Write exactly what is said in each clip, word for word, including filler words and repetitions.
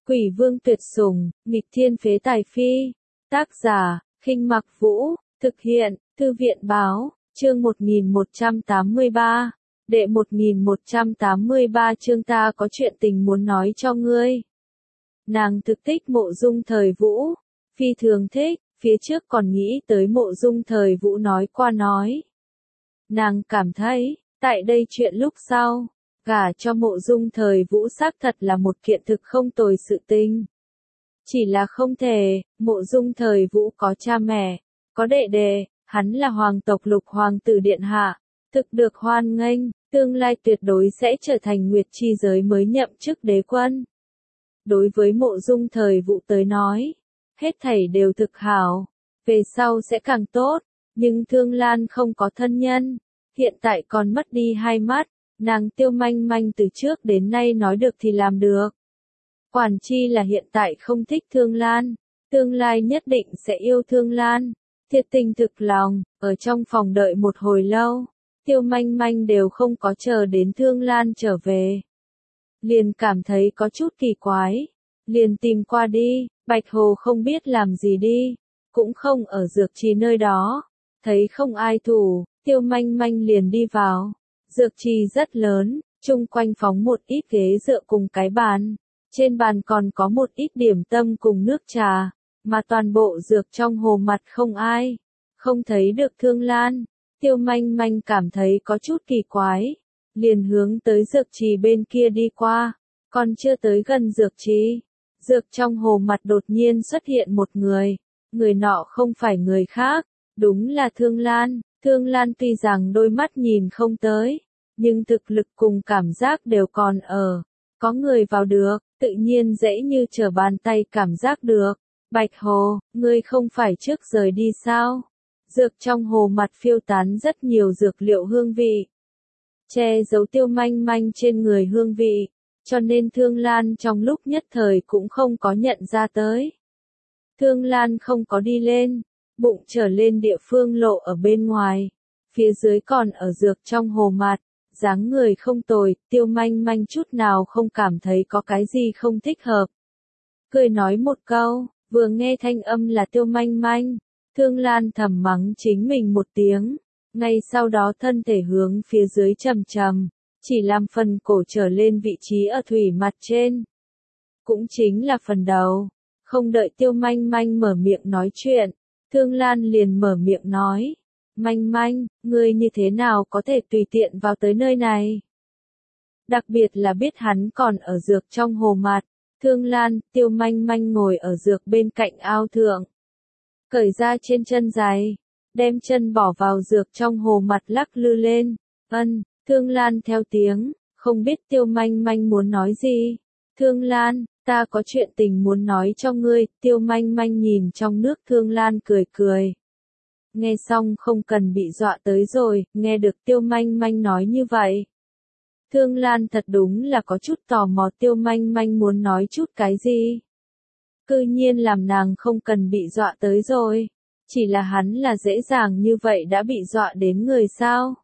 Quỷ vương tuyệt sủng, nghịch thiên phế tài phi. Tác giả, Khinh Mặc Vũ, thực hiện, Thư viện báo, chương một nghìn một trăm tám mươi ba. Đệ một nghìn một trăm tám mươi ba chương ta có chuyện tình muốn nói cho ngươi. Nàng thực thích Mộ Dung Thời Vũ, phi thường thích, phía trước còn nghĩ tới Mộ Dung Thời Vũ nói qua nói. Nàng cảm thấy, tại đây chuyện lúc sau, gả cho Mộ Dung Thời Vũ xác thật là một kiện thực không tồi sự tình. Chỉ là không thể, Mộ Dung Thời Vũ có cha mẹ, có đệ đệ, hắn là hoàng tộc Lục hoàng tử điện hạ, thực được hoan nghênh, tương lai tuyệt đối sẽ trở thành Nguyệt chi giới mới nhậm chức đế quân. Đối với Mộ Dung Thời Vũ tới nói, hết thảy đều thực hảo, về sau sẽ càng tốt, nhưng Thương Lan không có thân nhân, hiện tại còn mất đi hai mắt, nàng Tiêu Manh Manh từ trước đến nay nói được thì làm được. Quản chi là hiện tại không thích Thương Lan, tương lai nhất định sẽ yêu Thương Lan, thiệt tình thực lòng, ở trong phòng đợi một hồi lâu, Tiêu Manh Manh đều không có chờ đến Thương Lan trở về. Liền cảm thấy có chút kỳ quái, liền tìm qua đi, Bạch Hồ không biết làm gì đi, cũng không ở dược trì nơi đó, thấy không ai thủ, Tiêu Manh Manh liền đi vào. Dược trì rất lớn, chung quanh phóng một ít ghế dựa cùng cái bàn, trên bàn còn có một ít điểm tâm cùng nước trà, mà toàn bộ dược trong hồ mặt không ai, không thấy được Thương Lan. Tiêu Manh Manh cảm thấy có chút kỳ quái, liền hướng tới dược trì bên kia đi qua, còn chưa tới gần dược trì, dược trong hồ mặt đột nhiên xuất hiện một người, người nọ không phải người khác, đúng là Thương Lan. Thương Lan tuy rằng đôi mắt nhìn không tới, nhưng thực lực cùng cảm giác đều còn ở, có người vào được, tự nhiên dễ như trở bàn tay cảm giác được. Bạch Hồ, ngươi không phải trước rời đi sao? Dược trong hồ mặt phiêu tán rất nhiều dược liệu hương vị, che giấu Tiêu Manh Manh trên người hương vị, cho nên Thương Lan trong lúc nhất thời cũng không có nhận ra tới. Thương Lan không có đi lên, bụng trở lên địa phương lộ ở bên ngoài, phía dưới còn ở dược trong hồ mặt, dáng người không tồi, Tiêu Manh Manh chút nào không cảm thấy có cái gì không thích hợp. Cười nói một câu, vừa nghe thanh âm là Tiêu Manh Manh, Thương Lan thầm mắng chính mình một tiếng, ngay sau đó thân thể hướng phía dưới trầm trầm, chỉ làm phần cổ trở lên vị trí ở thủy mặt trên. Cũng chính là phần đầu, không đợi Tiêu Manh Manh mở miệng nói chuyện, Thương Lan liền mở miệng nói, Manh Manh, ngươi như thế nào có thể tùy tiện vào tới nơi này? Đặc biệt là biết hắn còn ở dược trong hồ mặt, Thương Lan, Tiêu Manh Manh ngồi ở dược bên cạnh ao thượng, cởi ra trên chân giày, đem chân bỏ vào dược trong hồ mặt lắc lư lên, ân, Thương Lan theo tiếng, không biết Tiêu Manh Manh muốn nói gì. Thương Lan, ta có chuyện tình muốn nói cho ngươi, Tiêu Manh Manh nhìn trong nước Thương Lan cười cười. Nghe xong không cần bị dọa tới rồi, nghe được Tiêu Manh Manh nói như vậy. Thương Lan thật đúng là có chút tò mò Tiêu Manh Manh muốn nói chút cái gì. Cư nhiên làm nàng không cần bị dọa tới rồi, chỉ là hắn là dễ dàng như vậy đã bị dọa đến người sao.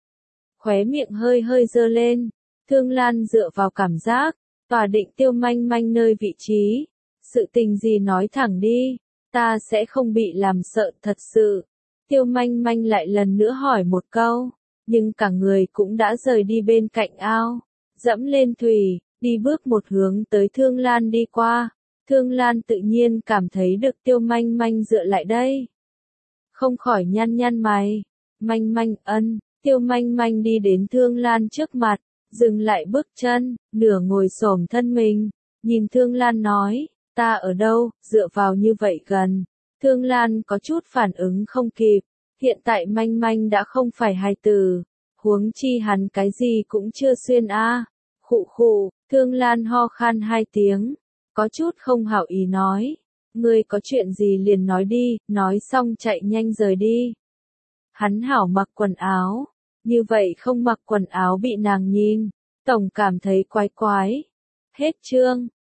Khóe miệng hơi hơi dơ lên, Thương Lan dựa vào cảm giác, tỏa định Tiêu Manh Manh nơi vị trí, sự tình gì nói thẳng đi, ta sẽ không bị làm sợ thật sự. Tiêu Manh Manh lại lần nữa hỏi một câu, nhưng cả người cũng đã rời đi bên cạnh ao, dẫm lên thủy, đi bước một hướng tới Thương Lan đi qua. Thương Lan tự nhiên cảm thấy được Tiêu Manh Manh dựa lại đây, không khỏi nhăn nhăn mày. Manh Manh ân, Tiêu Manh Manh đi đến Thương Lan trước mặt, dừng lại bước chân, nửa ngồi xổm thân mình, nhìn Thương Lan nói, ta ở đâu, dựa vào như vậy gần. Thương Lan có chút phản ứng không kịp, hiện tại Manh Manh đã không phải hài tử, huống chi hắn cái gì cũng chưa xuyên a. À. Khụ khụ, Thương Lan ho khan hai tiếng, có chút không hảo ý nói, ngươi có chuyện gì liền nói đi, nói xong chạy nhanh rời đi. Hắn hảo mặc quần áo, như vậy không mặc quần áo bị nàng nhìn, tổng cảm thấy quái quái. Hết chương.